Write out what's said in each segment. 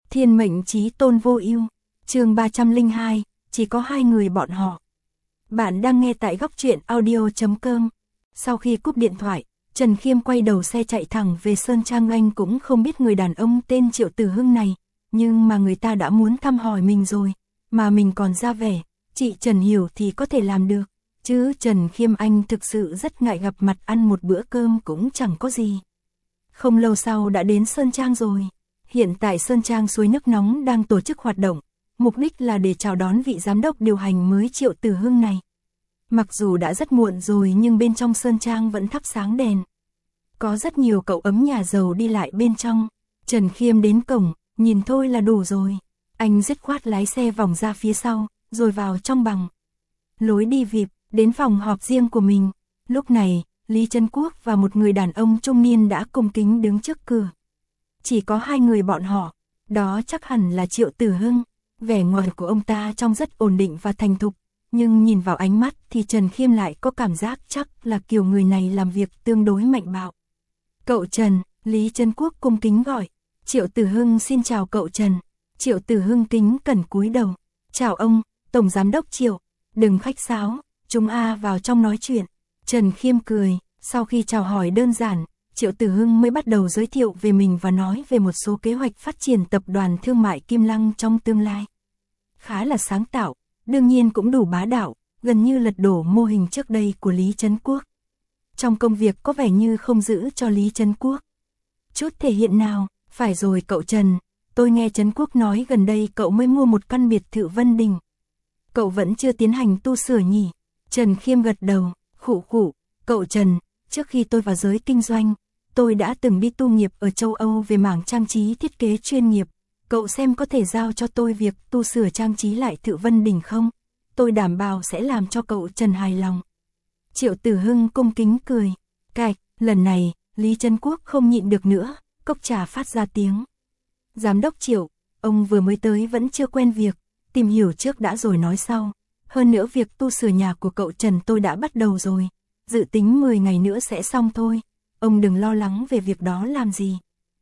Thiên mệnh chí tôn vô ưu, chương 302, chỉ có hai người bọn họ. Bạn đang nghe tại góc truyện audio.com. Sau khi cúp điện thoại, Trần Khiêm quay đầu xe chạy thẳng về Sơn Trang. Anh cũng không biết người đàn ông tên Triệu Tử Hưng này, nhưng mà người ta đã muốn thăm hỏi mình rồi, mà mình còn ra vẻ, chị Trần hiểu thì có thể làm được, chứ Trần Khiêm anh thực sự rất ngại gặp mặt, ăn một bữa cơm cũng chẳng có gì. Không lâu sau đã đến Sơn Trang rồi. Hiện tại Sơn Trang suối nước nóng đang tổ chức hoạt động, mục đích là để chào đón vị giám đốc điều hành mới Triệu Tử Hưng này. Mặc dù đã rất muộn rồi nhưng bên trong Sơn Trang vẫn thắp sáng đèn. Có rất nhiều cậu ấm nhà giàu đi lại bên trong. Trần Khiêm đến cổng, nhìn thôi là đủ rồi. Anh dứt khoát lái xe vòng ra phía sau, rồi vào trong bằng lối đi vịp, đến phòng họp riêng của mình. Lúc này, Lý Trấn Quốc và một người đàn ông trung niên đã cung kính đứng trước cửa. Chỉ có hai người bọn họ, đó chắc hẳn là Triệu Tử Hưng. Vẻ ngoài của ông ta trông rất ổn định và thành thục, nhưng nhìn vào ánh mắt thì Trần Khiêm lại có cảm giác chắc là kiểu người này làm việc tương đối mạnh bạo. Cậu Trần, Lý Trấn Quốc cung kính gọi. Triệu Tử Hưng xin chào cậu Trần. Triệu Tử Hưng kính cẩn cúi đầu. Chào ông, Tổng Giám đốc Triệu, đừng khách sáo, chúng vào trong nói chuyện. Trần Khiêm cười, sau khi chào hỏi đơn giản, Triệu Tử Hưng mới bắt đầu giới thiệu về mình và nói về một số kế hoạch phát triển tập đoàn thương mại Kim Lăng trong tương lai. Khá là sáng tạo, đương nhiên cũng đủ bá đạo, gần như lật đổ mô hình trước đây của Lý Trấn Quốc. Trong công việc có vẻ như không giữ cho Lý Trấn Quốc chút thể hiện nào. Phải rồi cậu Trần, tôi nghe Trấn Quốc nói gần đây cậu mới mua một căn biệt thự Vân Đình. Cậu vẫn chưa tiến hành tu sửa nhỉ? Trần Khiêm gật đầu, khụ khụ, cậu Trần, trước khi tôi vào giới kinh doanh, tôi đã từng đi tu nghiệp ở châu Âu về mảng trang trí thiết kế chuyên nghiệp. Cậu xem có thể giao cho tôi việc tu sửa trang trí lại thự Vân Đình không? Tôi đảm bảo sẽ làm cho cậu Trần hài lòng. Triệu Tử Hưng cung kính cười. Cạch, lần này, Lý Trấn Quốc không nhịn được nữa, cốc trà phát ra tiếng. Giám đốc Triệu, ông vừa mới tới vẫn chưa quen việc, tìm hiểu trước đã rồi nói sau. Hơn nữa việc tu sửa nhà của cậu Trần tôi đã bắt đầu rồi, dự tính 10 ngày nữa sẽ xong thôi. Ông đừng lo lắng về việc đó làm gì.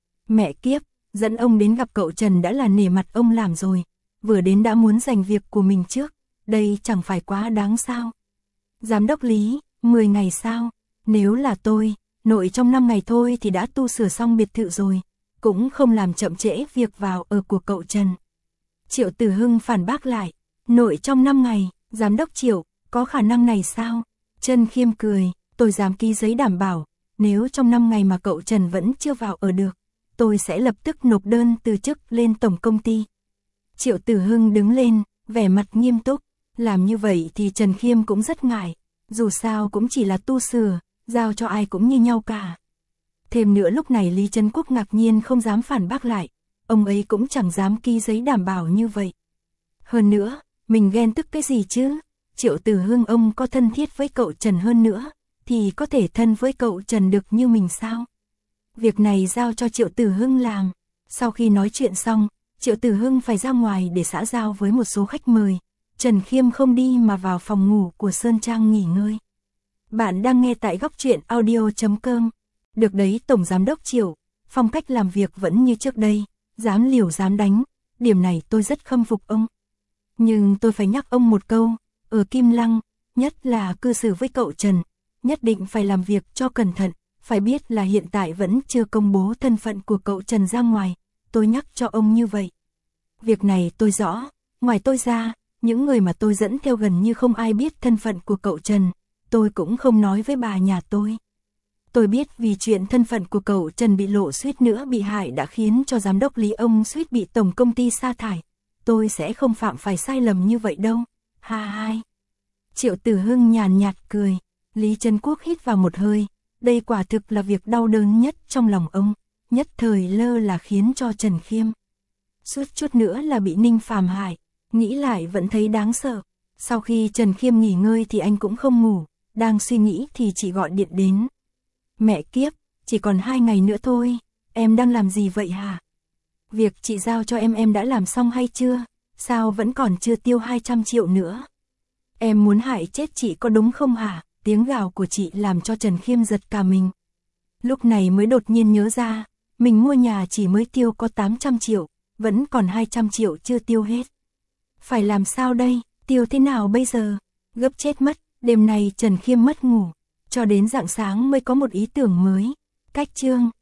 Mẹ kiếp, dẫn ông đến gặp cậu Trần đã là nể mặt ông làm rồi, vừa đến đã muốn giành việc của mình trước, đây chẳng phải quá đáng sao? Giám đốc Lý, 10 ngày sao? Nếu là tôi, nội trong 5 ngày thôi thì đã tu sửa xong biệt thự rồi, cũng không làm chậm trễ việc vào ở của cậu Trần. Triệu Tử Hưng phản bác lại, nội trong 5 ngày, giám đốc Triệu, có khả năng này sao? Trần Khiêm cười, tôi dám ký giấy đảm bảo, nếu trong 5 ngày mà cậu Trần vẫn chưa vào ở được, tôi sẽ lập tức nộp đơn từ chức lên tổng công ty. Triệu Tử Hưng đứng lên, vẻ mặt nghiêm túc, làm như vậy thì Trần Khiêm cũng rất ngại, dù sao cũng chỉ là tu sửa, giao cho ai cũng như nhau cả. Thêm nữa lúc này Lý Trấn Quốc ngạc nhiên không dám phản bác lại, ông ấy cũng chẳng dám ký giấy đảm bảo như vậy. Hơn nữa, mình ghen tức cái gì chứ? Triệu Tử Hưng ông có thân thiết với cậu Trần hơn nữa, thì có thể thân với cậu Trần được như mình sao? Việc này giao cho Triệu Tử Hưng làm. Sau khi nói chuyện xong, Triệu Tử Hưng phải ra ngoài để xã giao với một số khách mời. Trần Khiêm không đi mà vào phòng ngủ của Sơn Trang nghỉ ngơi. Bạn đang nghe tại góc truyện audio.com. Được đấy Tổng Giám đốc Triệu, phong cách làm việc vẫn như trước đây, dám liều dám đánh, điểm này tôi rất khâm phục ông. Nhưng tôi phải nhắc ông một câu, ở Kim Lăng, nhất là cư xử với cậu Trần, nhất định phải làm việc cho cẩn thận, phải biết là hiện tại vẫn chưa công bố thân phận của cậu Trần ra ngoài, tôi nhắc cho ông như vậy. Việc này tôi rõ, ngoài tôi ra, những người mà tôi dẫn theo gần như không ai biết thân phận của cậu Trần, tôi cũng không nói với bà nhà tôi. Tôi biết vì chuyện thân phận của cậu Trần bị lộ suýt nữa bị hại đã khiến cho giám đốc Lý ông suýt bị tổng công ty sa thải, tôi sẽ không phạm phải sai lầm như vậy đâu. Ha hai. Triệu Tử Hưng nhàn nhạt cười, Lý Trấn Quốc hít vào một hơi, đây quả thực là việc đau đớn nhất trong lòng ông, nhất thời lơ là khiến cho Trần Khiêm suýt chút nữa là bị Ninh Phàm hại, nghĩ lại vẫn thấy đáng sợ. Sau khi Trần Khiêm nghỉ ngơi thì anh cũng không ngủ, đang suy nghĩ thì chị gọi điện đến. Mẹ kiếp, chỉ còn 2 ngày nữa thôi, em đang làm gì vậy hả? Việc chị giao cho em đã làm xong hay chưa? Sao vẫn còn chưa tiêu 200 triệu nữa? Em muốn hại chết chị có đúng không hả? Tiếng gào của chị làm cho Trần Khiêm giật cả mình. Lúc này mới đột nhiên nhớ ra, mình mua nhà chỉ mới tiêu có 800 triệu, vẫn còn 200 triệu chưa tiêu hết. Phải làm sao đây, tiêu thế nào bây giờ? Gấp chết mất, đêm nay Trần Khiêm mất ngủ, cho đến rạng sáng mới có một ý tưởng mới. Cách chương